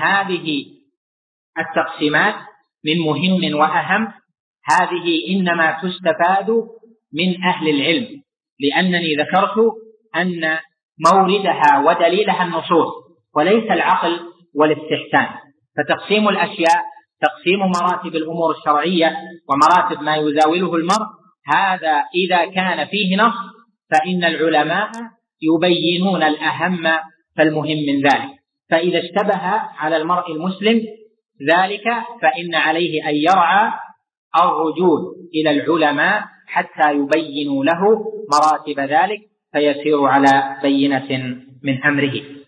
هذه التقسيمات من مهم وأهم هذه إنما تستفاد من أهل العلم، لأنني ذكرت أن موردها ودليلها النصوص وليس العقل والاستحسان. فتقسيم الأشياء تقسيم مراتب الأمور الشرعية ومراتب ما يزاوله المرء، هذا إذا كان فيه نص فإن العلماء يبينون الأهم فالمهم من ذلك. فإذا اشتبه على المرء المسلم ذلك فإن عليه أن يرعى الرجوع إلى العلماء حتى يبينوا له مراتب ذلك فيسير على بينة من أمره.